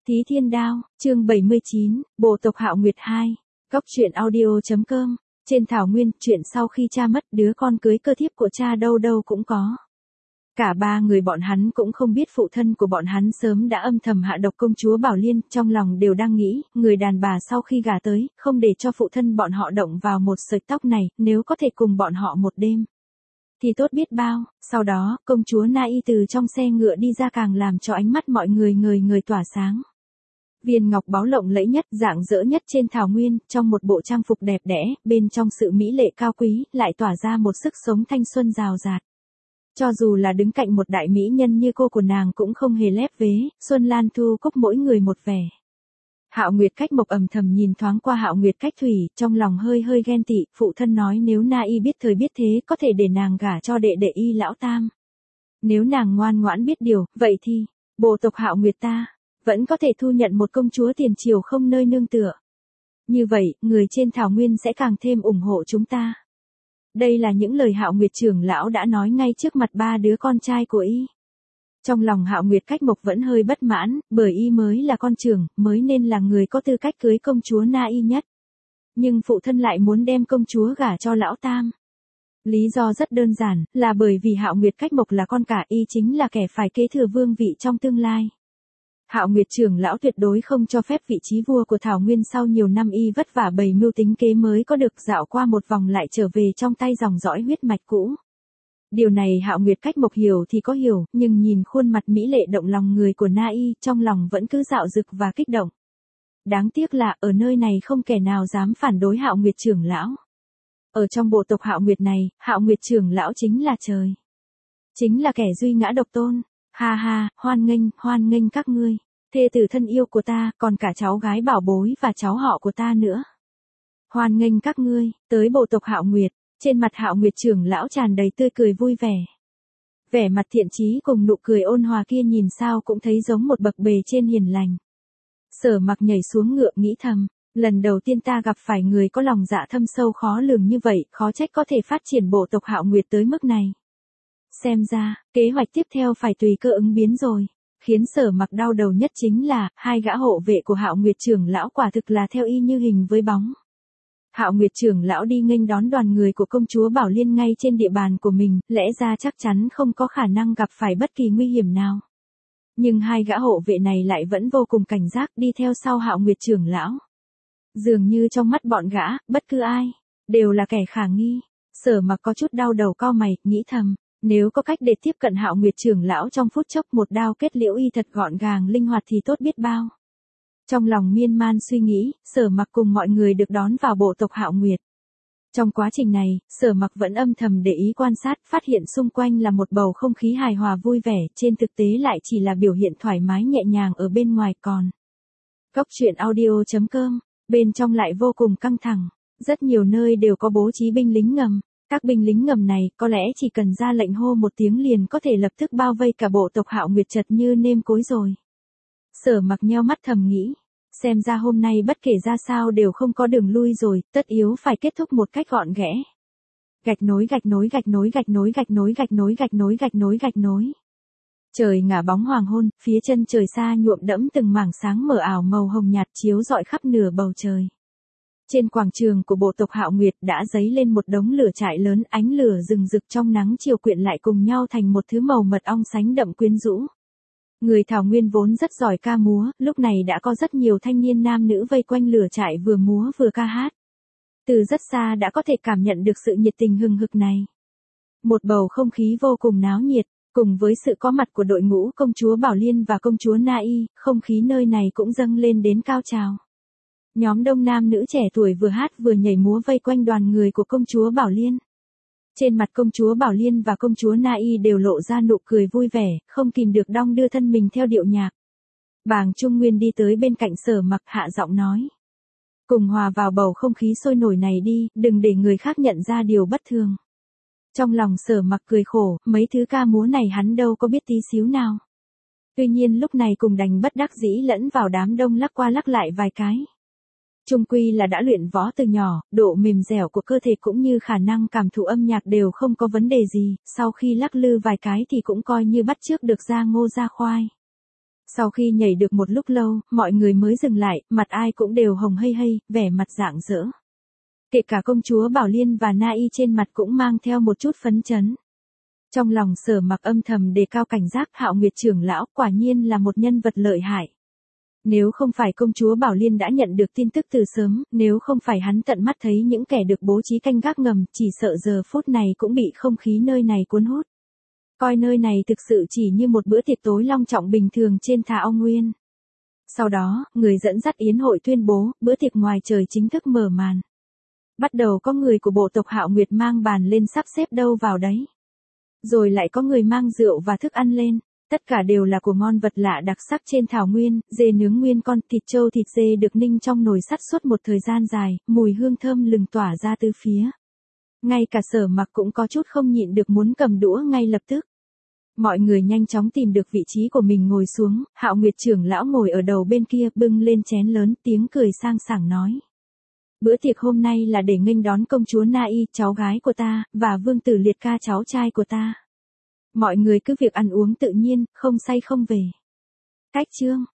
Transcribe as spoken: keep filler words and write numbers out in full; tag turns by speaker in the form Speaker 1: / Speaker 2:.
Speaker 1: Thí Thiên Đao, chương bảy mươi chín, Bộ tộc Hạo Nguyệt hai. Góc truyện audio.com. Trên thảo nguyên, chuyện sau khi cha mất, đứa con cưới cơ thiếp của cha đâu đâu cũng có. Cả ba người bọn hắn cũng không biết phụ thân của bọn hắn sớm đã âm thầm hạ độc công chúa Bảo Liên, trong lòng đều đang nghĩ, người đàn bà sau khi gả tới, không để cho phụ thân bọn họ động vào một sợi tóc này, nếu có thể cùng bọn họ một đêm thì tốt biết bao. Sau đó, công chúa Na Y từ trong xe ngựa đi ra càng làm cho ánh mắt mọi người ngời ngời tỏa sáng. Viên ngọc báu lộng lẫy nhất, rạng rỡ nhất trên thảo nguyên, trong một bộ trang phục đẹp đẽ, bên trong sự mỹ lệ cao quý, lại tỏa ra một sức sống thanh xuân rào rạt. Cho dù là đứng cạnh một đại mỹ nhân như cô của nàng cũng không hề lép vế, Xuân Lan Thu Cúc mỗi người một vẻ. Hạo Nguyệt Cách Mộc ầm thầm nhìn thoáng qua Hạo Nguyệt Cách Thủy, trong lòng hơi hơi ghen tị, phụ thân nói nếu Na Y biết thời biết thế có thể để nàng gả cho đệ đệ Y lão tam. Nếu nàng ngoan ngoãn biết điều, vậy thì, bộ tộc Hạo Nguyệt ta, vẫn có thể thu nhận một công chúa tiền triều không nơi nương tựa. Như vậy, người trên thảo nguyên sẽ càng thêm ủng hộ chúng ta. Đây là những lời Hạo Nguyệt trưởng lão đã nói ngay trước mặt ba đứa con trai của Y. Trong lòng Hạo Nguyệt Cách Mộc vẫn hơi bất mãn, bởi Y mới là con trưởng, mới nên là người có tư cách cưới công chúa Na Y nhất. Nhưng phụ thân lại muốn đem công chúa gả cho lão tam. Lý do rất đơn giản, là bởi vì Hạo Nguyệt Cách Mộc là con cả, Y chính là kẻ phải kế thừa vương vị trong tương lai. Hạo Nguyệt trưởng lão tuyệt đối không cho phép vị trí vua của thảo nguyên sau nhiều năm Y vất vả bày mưu tính kế mới có được dạo qua một vòng lại trở về trong tay dòng dõi huyết mạch cũ. Điều này Hạo Nguyệt Cách Mộc hiểu thì có hiểu, nhưng nhìn khuôn mặt mỹ lệ động lòng người của Na Y, trong lòng vẫn cứ dạo dực và kích động. Đáng tiếc là, ở nơi này không kẻ nào dám phản đối Hạo Nguyệt trưởng lão. Ở trong bộ tộc Hạo Nguyệt này, Hạo Nguyệt trưởng lão chính là trời. Chính là kẻ duy ngã độc tôn. Ha ha, hoan nghênh, hoan nghênh các ngươi. Thê tử thân yêu của ta, còn cả cháu gái bảo bối và cháu họ của ta nữa. Hoan nghênh các ngươi, tới bộ tộc Hạo Nguyệt. Trên mặt Hạo Nguyệt trưởng lão tràn đầy tươi cười vui vẻ. Vẻ mặt thiện chí cùng nụ cười ôn hòa kia nhìn sao cũng thấy giống một bậc bề trên hiền lành. Sở Mặc nhảy xuống ngựa nghĩ thầm, lần đầu tiên ta gặp phải người có lòng dạ thâm sâu khó lường như vậy, khó trách có thể phát triển bộ tộc Hạo Nguyệt tới mức này. Xem ra, kế hoạch tiếp theo phải tùy cơ ứng biến rồi. Khiến Sở Mặc đau đầu nhất chính là, hai gã hộ vệ của Hạo Nguyệt trưởng lão quả thực là theo Y như hình với bóng. Hạo Nguyệt trưởng lão đi nghênh đón đoàn người của công chúa Bảo Liên ngay trên địa bàn của mình, lẽ ra chắc chắn không có khả năng gặp phải bất kỳ nguy hiểm nào. Nhưng hai gã hộ vệ này lại vẫn vô cùng cảnh giác đi theo sau Hạo Nguyệt trưởng lão. Dường như trong mắt bọn gã, bất cứ ai, đều là kẻ khả nghi. Sở Mặc có chút đau đầu cau mày, nghĩ thầm, nếu có cách để tiếp cận Hạo Nguyệt trưởng lão trong phút chốc một đao kết liễu Y thật gọn gàng linh hoạt thì tốt biết bao. Trong lòng miên man suy nghĩ, Sở Mặc cùng mọi người được đón vào bộ tộc Hạo Nguyệt. Trong quá trình này, Sở Mặc vẫn âm thầm để ý quan sát, phát hiện xung quanh là một bầu không khí hài hòa vui vẻ, trên thực tế lại chỉ là biểu hiện thoải mái nhẹ nhàng ở bên ngoài còn. Góc truyện audio.com, bên trong lại vô cùng căng thẳng, rất nhiều nơi đều có bố trí binh lính ngầm. Các binh lính ngầm này có lẽ chỉ cần ra lệnh hô một tiếng liền có thể lập tức bao vây cả bộ tộc Hạo Nguyệt chật như nêm cối rồi. Sở Mặc nheo mắt thầm nghĩ, xem ra hôm nay bất kể ra sao đều không có đường lui rồi, tất yếu phải kết thúc một cách gọn ghẽ. Gạch nối gạch nối gạch nối gạch nối gạch nối gạch nối gạch nối gạch nối gạch nối. Trời ngả bóng hoàng hôn, phía chân trời xa nhuộm đẫm từng mảng sáng mờ ảo màu hồng nhạt chiếu rọi khắp nửa bầu trời. Trên quảng trường của bộ tộc Hạo Nguyệt đã dấy lên một đống lửa trại lớn, ánh lửa rừng rực trong nắng chiều quyện lại cùng nhau thành một thứ màu mật ong sánh đậm quyến rũ. Người thảo nguyên vốn rất giỏi ca múa, lúc này đã có rất nhiều thanh niên nam nữ vây quanh lửa trại vừa múa vừa ca hát. Từ rất xa đã có thể cảm nhận được sự nhiệt tình hừng hực này. Một bầu không khí vô cùng náo nhiệt, cùng với sự có mặt của đội ngũ công chúa Bảo Liên và công chúa Na Y, không khí nơi này cũng dâng lên đến cao trào. Nhóm đông nam nữ trẻ tuổi vừa hát vừa nhảy múa vây quanh đoàn người của công chúa Bảo Liên. Trên mặt công chúa Bảo Liên và công chúa Na Y đều lộ ra nụ cười vui vẻ, không kìm được đong đưa thân mình theo điệu nhạc. Bàng Trung Nguyên đi tới bên cạnh Sở Mặc hạ giọng nói. Cùng hòa vào bầu không khí sôi nổi này đi, đừng để người khác nhận ra điều bất thường. Trong lòng Sở Mặc cười khổ, mấy thứ ca múa này hắn đâu có biết tí xíu nào. Tuy nhiên lúc này cùng đành bất đắc dĩ lẫn vào đám đông lắc qua lắc lại vài cái. Chung quy là đã luyện võ từ nhỏ, độ mềm dẻo của cơ thể cũng như khả năng cảm thụ âm nhạc đều không có vấn đề gì, sau khi lắc lư vài cái thì cũng coi như bắt chước được ra ngô ra khoai. Sau khi nhảy được một lúc lâu, mọi người mới dừng lại, mặt ai cũng đều hồng hây hây, vẻ mặt rạng rỡ. Kể cả công chúa Bảo Liên và Na Y trên mặt cũng mang theo một chút phấn chấn. Trong lòng Sở Mặc âm thầm đề cao cảnh giác, Hạo Nguyệt trưởng lão quả nhiên là một nhân vật lợi hại. Nếu không phải công chúa Bảo Liên đã nhận được tin tức từ sớm, nếu không phải hắn tận mắt thấy những kẻ được bố trí canh gác ngầm, chỉ sợ giờ phút này cũng bị không khí nơi này cuốn hút. Coi nơi này thực sự chỉ như một bữa tiệc tối long trọng bình thường trên Thà Ong Nguyên. Sau đó, người dẫn dắt yến hội tuyên bố, bữa tiệc ngoài trời chính thức mở màn. Bắt đầu có người của bộ tộc Hạo Nguyệt mang bàn lên sắp xếp đâu vào đấy. Rồi lại có người mang rượu và thức ăn lên. Tất cả đều là của ngon vật lạ đặc sắc trên thảo nguyên, dê nướng nguyên con, thịt trâu thịt dê được ninh trong nồi sắt suốt một thời gian dài, mùi hương thơm lừng tỏa ra tứ phía. Ngay cả Sở Mặc cũng có chút không nhịn được muốn cầm đũa ngay lập tức. Mọi người nhanh chóng tìm được vị trí của mình ngồi xuống, Hạo Nguyệt trưởng lão ngồi ở đầu bên kia bưng lên chén lớn, tiếng cười sang sảng nói. Bữa tiệc hôm nay là để nghênh đón công chúa Na Y, cháu gái của ta, và vương tử Liệt Ca, cháu trai của ta. Mọi người cứ việc ăn uống tự nhiên, không say không về. Cách chương